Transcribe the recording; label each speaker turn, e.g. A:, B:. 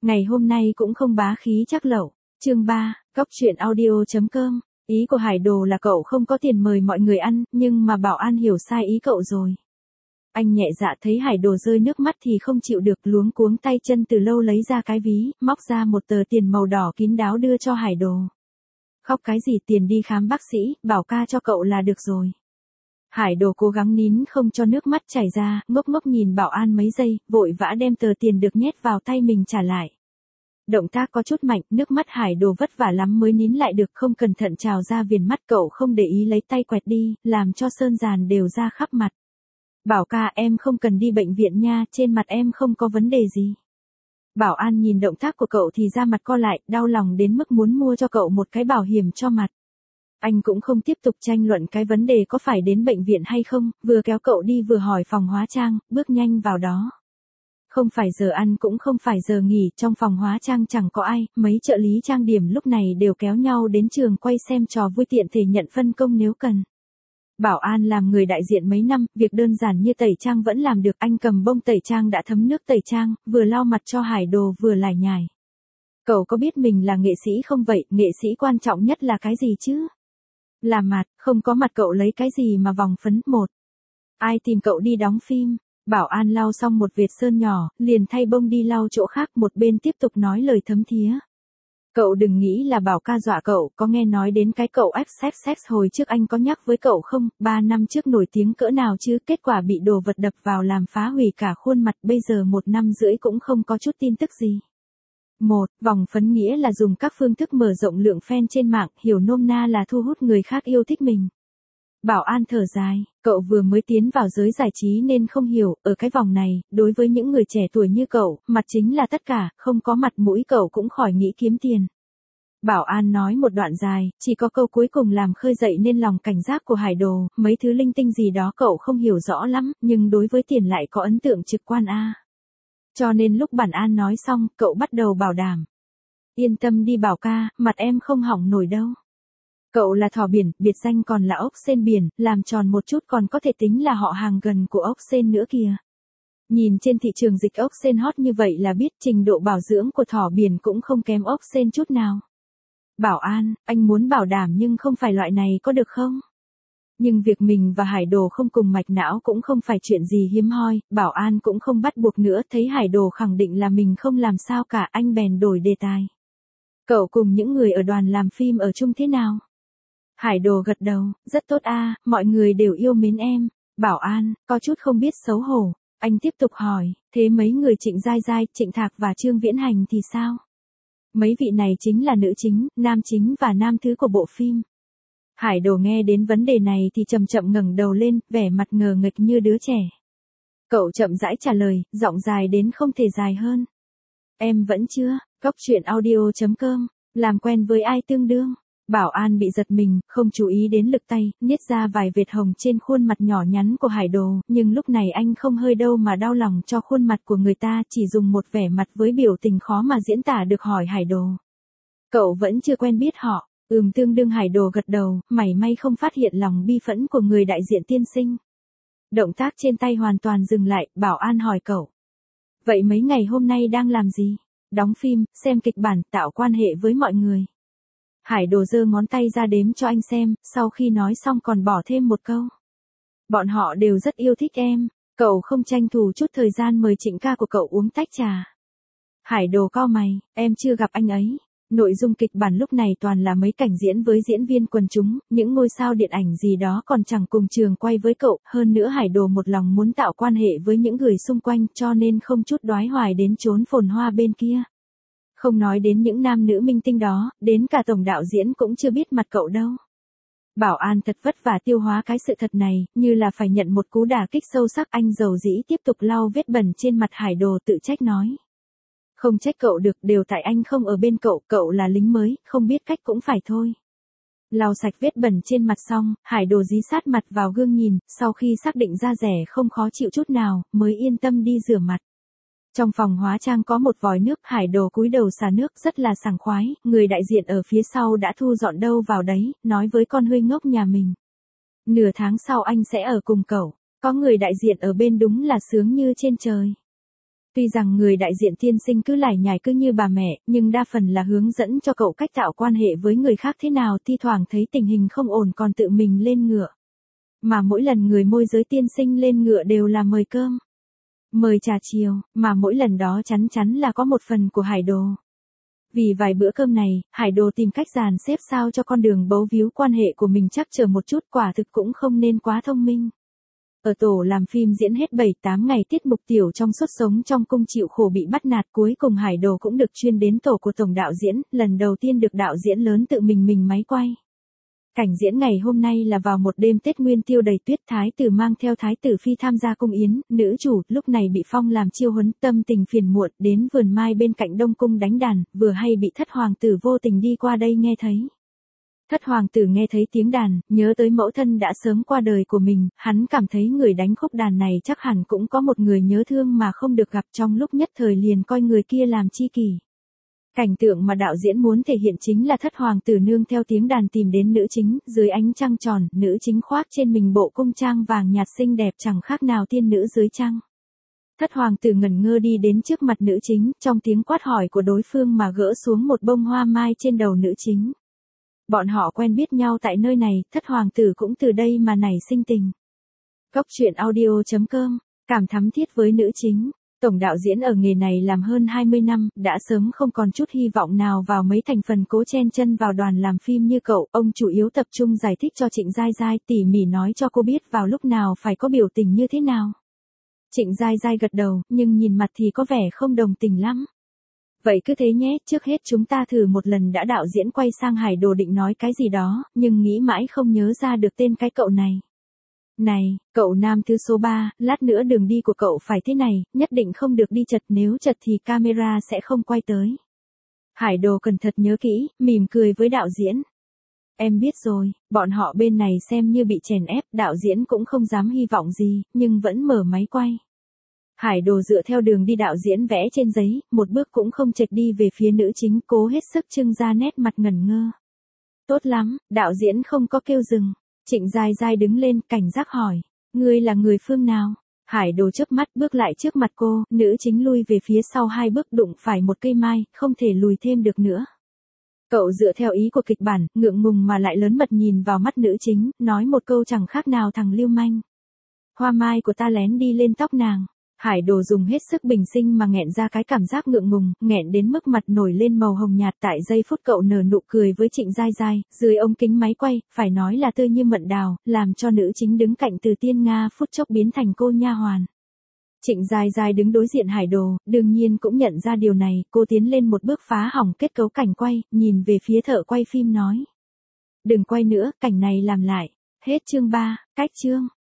A: Ngày hôm nay cũng không bá khí chắc lẩu. Chương 3, Góc truyện audio.com. Ý của Hải Đồ là cậu không có tiền mời mọi người ăn, nhưng mà Bảo An hiểu sai ý cậu rồi. Anh nhẹ dạ thấy Hải Đồ rơi nước mắt thì không chịu được, luống cuống tay chân từ lâu lấy ra cái ví, móc ra một tờ tiền màu đỏ kín đáo đưa cho Hải Đồ. Khóc cái gì, tiền đi khám bác sĩ, bảo ca cho cậu là được rồi. Hải Đồ cố gắng nín không cho nước mắt chảy ra, ngốc ngốc nhìn Bảo An mấy giây, vội vã đem tờ tiền được nhét vào tay mình trả lại. Động tác có chút mạnh, nước mắt Hải Đồ vất vả lắm mới nín lại được, không cẩn thận trào ra viền mắt, cậu không để ý lấy tay quẹt đi, làm cho sơn dàn đều ra khắp mặt. Bảo ca, em không cần đi bệnh viện nha, trên mặt em không có vấn đề gì. Bảo An nhìn động tác của cậu thì da mặt co lại, đau lòng đến mức muốn mua cho cậu một cái bảo hiểm cho mặt. Anh cũng không tiếp tục tranh luận cái vấn đề có phải đến bệnh viện hay không, vừa kéo cậu đi vừa hỏi phòng hóa trang, bước nhanh vào đó. Không phải giờ ăn cũng không phải giờ nghỉ, trong phòng hóa trang chẳng có ai, mấy trợ lý trang điểm lúc này đều kéo nhau đến trường quay xem trò vui, tiện thể nhận phân công nếu cần. Bảo An làm người đại diện mấy năm, việc đơn giản như tẩy trang vẫn làm được, anh cầm bông tẩy trang đã thấm nước tẩy trang, vừa lau mặt cho Hải Đồ vừa lải nhải. Cậu có biết mình là nghệ sĩ không vậy, nghệ sĩ quan trọng nhất là cái gì chứ? Là mặt, không có mặt cậu lấy cái gì mà vòng phấn. Một, ai tìm cậu đi đóng phim? Bảo An lau xong một vệt sơn nhỏ, liền thay bông đi lau chỗ khác, một bên tiếp tục nói lời thấm thía. Cậu đừng nghĩ là Bảo ca dọa cậu, có nghe nói đến cái cậu XXX hồi trước anh có nhắc với cậu không, 3 năm trước nổi tiếng cỡ nào chứ, kết quả bị đồ vật đập vào làm phá hủy cả khuôn mặt, bây giờ 1 năm rưỡi cũng không có chút tin tức gì. Một, vòng phấn nghĩa là dùng các phương thức mở rộng lượng fan trên mạng, hiểu nôm na là thu hút người khác yêu thích mình. Bảo An thở dài, cậu vừa mới tiến vào giới giải trí nên không hiểu, ở cái vòng này, đối với những người trẻ tuổi như cậu, mặt chính là tất cả, không có mặt mũi cậu cũng khỏi nghĩ kiếm tiền. Bảo An nói một đoạn dài, chỉ có câu cuối cùng làm khơi dậy nên lòng cảnh giác của Hải Đồ, mấy thứ linh tinh gì đó cậu không hiểu rõ lắm, nhưng đối với tiền lại có ấn tượng trực quan a. Cho nên lúc Bản An nói xong, cậu bắt đầu bảo đảm. Yên tâm đi Bảo ca, mặt em không hỏng nổi đâu. Cậu là thỏ biển, biệt danh còn là ốc sên biển, làm tròn một chút còn có thể tính là họ hàng gần của ốc sên nữa kìa. Nhìn trên thị trường dịch ốc sên hot như vậy là biết trình độ bảo dưỡng của thỏ biển cũng không kém ốc sên chút nào. Bảo An, anh muốn bảo đảm nhưng không phải loại này có được không? Nhưng việc mình và Hải Đồ không cùng mạch não cũng không phải chuyện gì hiếm hoi, Bảo An cũng không bắt buộc nữa, thấy Hải Đồ khẳng định là mình không làm sao cả, anh bèn đổi đề tài. Cậu cùng những người ở đoàn làm phim ở chung thế nào? Hải Đồ gật đầu, rất tốt a, mọi người đều yêu mến em. Bảo An, có chút không biết xấu hổ. Anh tiếp tục hỏi, thế mấy người Trịnh Giai Giai, Trịnh Thạc và Trương Viễn Hành thì sao? Mấy vị này chính là nữ chính, nam chính và nam thứ của bộ phim. Hải Đồ nghe đến vấn đề này thì chậm chậm ngẩng đầu lên, vẻ mặt ngờ nghệch như đứa trẻ. Cậu chậm rãi trả lời, giọng dài đến không thể dài hơn. Em vẫn chưa, Góc truyện audio.com, làm quen với ai tương đương? Bảo An bị giật mình, không chú ý đến lực tay, niết ra vài vệt hồng trên khuôn mặt nhỏ nhắn của Hải Đồ, nhưng lúc này anh không hơi đâu mà đau lòng cho khuôn mặt của người ta, chỉ dùng một vẻ mặt với biểu tình khó mà diễn tả được hỏi Hải Đồ. Cậu vẫn chưa quen biết họ, tương đương. Hải Đồ gật đầu, mảy may không phát hiện lòng bi phẫn của người đại diện tiên sinh. Động tác trên tay hoàn toàn dừng lại, Bảo An hỏi cậu. Vậy mấy ngày hôm nay đang làm gì? Đóng phim, xem kịch bản, tạo quan hệ với mọi người. Hải Đồ giơ ngón tay ra đếm cho anh xem, sau khi nói xong còn bỏ thêm một câu. Bọn họ đều rất yêu thích em, cậu không tranh thủ chút thời gian mời Trịnh ca của cậu uống tách trà. Hải Đồ cau mày, em chưa gặp anh ấy. Nội dung kịch bản lúc này toàn là mấy cảnh diễn với diễn viên quần chúng, những ngôi sao điện ảnh gì đó còn chẳng cùng trường quay với cậu, hơn nữa Hải Đồ một lòng muốn tạo quan hệ với những người xung quanh cho nên không chút đoái hoài đến chốn phồn hoa bên kia. Không nói đến những nam nữ minh tinh đó, đến cả tổng đạo diễn cũng chưa biết mặt cậu đâu. Bảo An thật vất vả tiêu hóa cái sự thật này, như là phải nhận một cú đả kích sâu sắc, anh dầu dĩ tiếp tục lau vết bẩn trên mặt Hải Đồ, tự trách nói. Không trách cậu được, đều tại anh không ở bên cậu, cậu là lính mới, không biết cách cũng phải thôi. Lau sạch vết bẩn trên mặt xong, Hải Đồ dí sát mặt vào gương nhìn, sau khi xác định da rẻ không khó chịu chút nào, mới yên tâm đi rửa mặt. Trong phòng hóa trang có một vòi nước, Hải Đồ cúi đầu xả nước rất là sảng khoái, người đại diện ở phía sau đã thu dọn đâu vào đấy, nói với con Huy ngốc nhà mình. Nửa tháng sau anh sẽ ở cùng cậu, có người đại diện ở bên đúng là sướng như trên trời. Tuy rằng người đại diện tiên sinh cứ lải nhải cứ như bà mẹ, nhưng đa phần là hướng dẫn cho cậu cách tạo quan hệ với người khác thế nào, thi thoảng thấy tình hình không ổn còn tự mình lên ngựa. Mà mỗi lần người môi giới tiên sinh lên ngựa đều là mời cơm, mời trà chiều, mà mỗi lần đó chắn chắn là có một phần của Hải Đồ. Vì vài bữa cơm này, Hải Đồ tìm cách dàn xếp sao cho con đường bấu víu quan hệ của mình chắc chờ một chút, quả thực cũng không nên quá thông minh. Ở tổ làm phim diễn hết 7-8 ngày tiết mục tiểu trong suốt sống trong cung chịu khổ bị bắt nạt, cuối cùng Hải Đồ cũng được chuyên đến tổ của tổng đạo diễn, lần đầu tiên được đạo diễn lớn tự mình máy quay. Cảnh diễn ngày hôm nay là vào một đêm Tết Nguyên Tiêu đầy tuyết, thái tử mang theo thái tử phi tham gia cung yến, nữ chủ lúc này bị phong làm chiêu huấn, tâm tình phiền muộn, đến vườn mai bên cạnh Đông cung đánh đàn, vừa hay bị thất hoàng tử vô tình đi qua đây nghe thấy. Thất hoàng tử nghe thấy tiếng đàn, nhớ tới mẫu thân đã sớm qua đời của mình, hắn cảm thấy người đánh khúc đàn này chắc hẳn cũng có một người nhớ thương mà không được gặp, trong lúc nhất thời liền coi người kia làm tri kỷ. Cảnh tượng mà đạo diễn muốn thể hiện chính là thất hoàng tử nương theo tiếng đàn tìm đến nữ chính, dưới ánh trăng tròn, nữ chính khoác trên mình bộ cung trang vàng nhạt xinh đẹp chẳng khác nào tiên nữ dưới trăng. Thất hoàng tử ngẩn ngơ đi đến trước mặt nữ chính, trong tiếng quát hỏi của đối phương mà gỡ xuống một bông hoa mai trên đầu nữ chính. Bọn họ quen biết nhau tại nơi này, thất hoàng tử cũng từ đây mà nảy sinh tình. Cốc truyện audio.com, cảm thắm thiết với nữ chính. Tổng đạo diễn ở nghề này làm hơn 20 năm, đã sớm không còn chút hy vọng nào vào mấy thành phần cố chen chân vào đoàn làm phim như cậu. Ông chủ yếu tập trung giải thích cho Trịnh Giai Giai, tỉ mỉ nói cho cô biết vào lúc nào phải có biểu tình như thế nào. Trịnh Giai Giai gật đầu, nhưng nhìn mặt thì có vẻ không đồng tình lắm. Vậy cứ thế nhé, trước hết chúng ta thử một lần đã. Đạo diễn quay sang Hải Đồ định nói cái gì đó, nhưng nghĩ mãi không nhớ ra được tên cái cậu này. Này, cậu nam thứ số 3, lát nữa đường đi của cậu phải thế này, nhất định không được đi chật, nếu chật thì camera sẽ không quay tới. Hải Đồ cẩn thận nhớ kỹ, mỉm cười với đạo diễn. Em biết rồi, bọn họ bên này xem như bị chèn ép, đạo diễn cũng không dám hy vọng gì, nhưng vẫn mở máy quay. Hải Đồ dựa theo đường đi đạo diễn vẽ trên giấy, một bước cũng không chệch đi về phía nữ chính, cố hết sức trưng ra nét mặt ngẩn ngơ. Tốt lắm, đạo diễn không có kêu dừng. Trịnh Giai Giai đứng lên, cảnh giác hỏi, ngươi là người phương nào? Hải Đồ chớp mắt bước lại trước mặt cô, nữ chính lui về phía sau 2 bước, đụng phải một cây mai, không thể lùi thêm được nữa. Cậu dựa theo ý của kịch bản, ngượng ngùng mà lại lớn mật nhìn vào mắt nữ chính, nói một câu chẳng khác nào thằng lưu manh. Hoa mai của ta lén đi lên tóc nàng. Hải Đồ dùng hết sức bình sinh mà nghẹn ra cái cảm giác ngượng ngùng, nghẹn đến mức mặt nổi lên màu hồng nhạt. Tại giây phút cậu nở nụ cười với Trịnh Giai Giai, dưới ống kính máy quay, phải nói là tươi như mận đào, làm cho nữ chính đứng cạnh từ tiên Nga phút chốc biến thành cô nha hoàn. Trịnh Giai Giai đứng đối diện Hải Đồ, đương nhiên cũng nhận ra điều này, cô tiến lên một bước phá hỏng kết cấu cảnh quay, nhìn về phía thợ quay phim nói. Đừng quay nữa, cảnh này làm lại. Hết chương 3, cách chương.